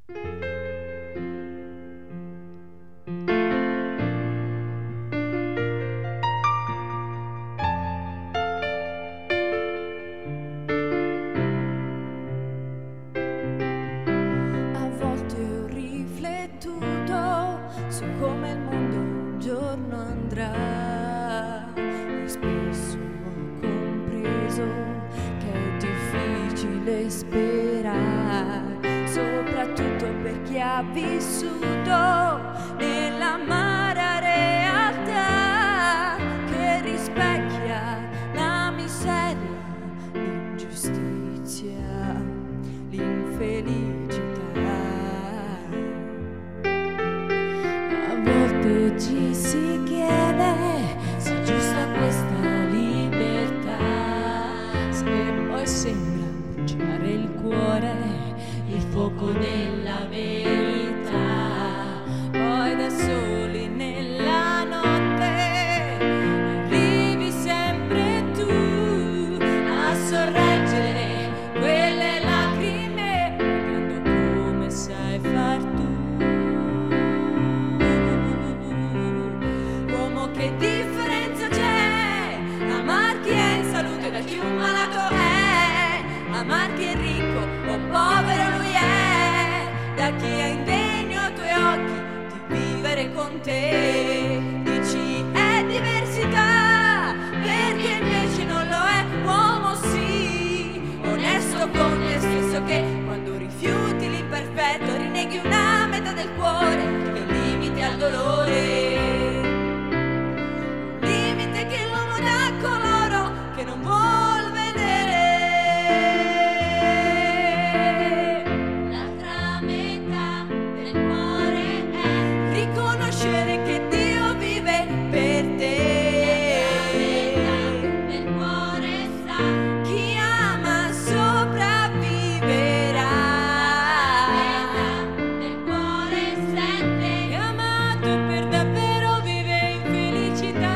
su come il mondo un giorno andrà, e spesso ho compreso che è difficile sperare, soprattutto per chi ha vissuto nell'amara realtà che rispecchia la miseria, l'ingiustizia, l'infelicità. Ci si chiede se è giusta questa libertà, se poi sembra bruciare il cuore, il fuoco della verità. Poi da soli nella notte arrivi sempre tu a sorreggere quelle lacrime, pregando come sai far tu. Che differenza c'è? Amar chi è in salute da chi un malato è, amar chi è ricco o povero lui è, da chi è indegno ai tuoi occhi di vivere con te. Dici è diversità, perché invece non lo è. Uomo sì, onesto con te stesso, che quando rifiuti l'imperfetto rinneghi una metà del cuore e limiti al dolore. Che non vuol vedere l'altra metà del cuore è riconoscere che Dio vive per te. L'altra metà del cuore sa chi ama sopravviverà. L'altra metà del cuore sente che amato per davvero vive in felicità.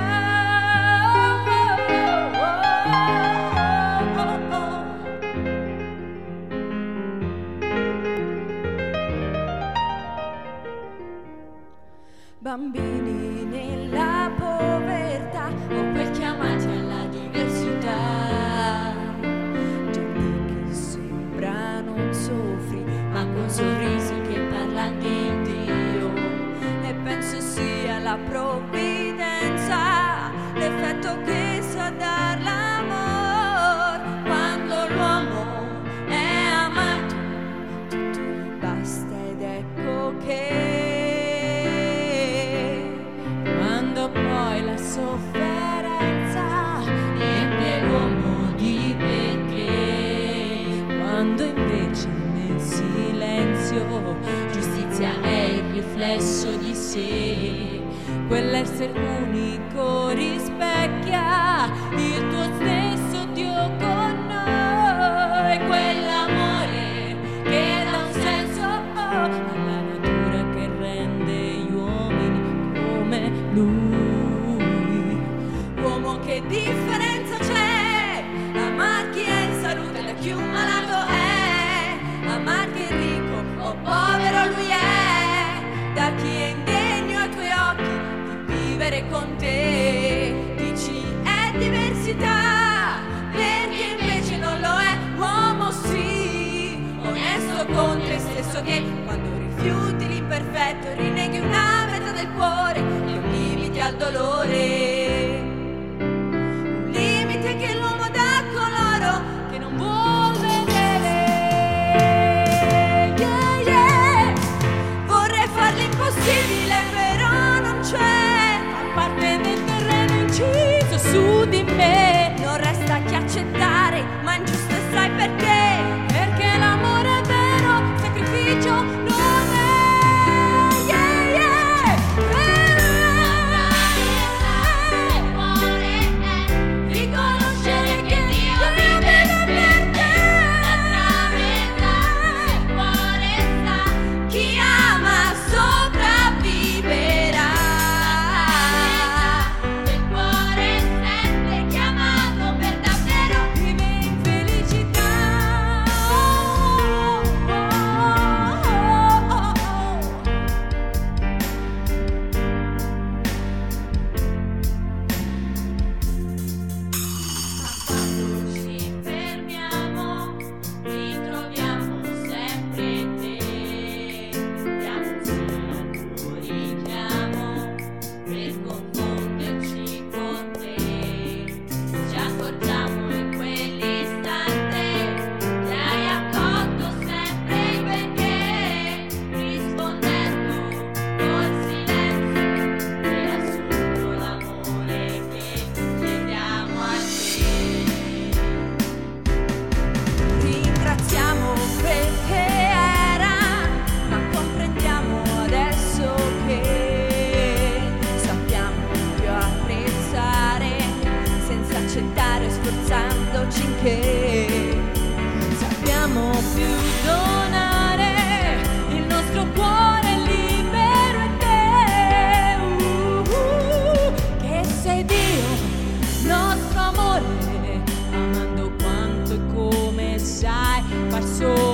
Bambini nella povertà o quel chiamati alla diversità, gente che sembra non soffri ma con sorrisi che parlano di Dio, e penso sia la provvidenza l'effetto che sa dar l'amor. Quando l'uomo è amato tutto gli basta, ed ecco che poi la sofferenza riempie l'uomo di perché, quando invece nel silenzio giustizia è il riflesso di sé, quell'essere unico rispecchia il tuo stesso Dio con noi, quell'amore che dà un senso alla natura, che rende gli uomini come lui. Che differenza c'è? Amar chi è in salute da chi un malato è, amar chi è ricco o povero lui è, da chi è indegno ai tuoi occhi di vivere con te. Dici è diversità, perché invece non lo è. Uomo sì, onesto con te stesso, che quando rifiuti l'imperfetto rinneghi una metà del cuore e lo limiti al dolore. Che l'uomo dà coloro che non vuol vedere. Yeah, yeah. Vorrei far l'impossibile, però non c'è. Fa parte del terreno inciso su di me. Non resta che accettare, ma ingiusto e sai perché? Perché l'amore è vero, sacrificio non è. Yeah, yeah. nostro amore, amando quanto e come sai far solo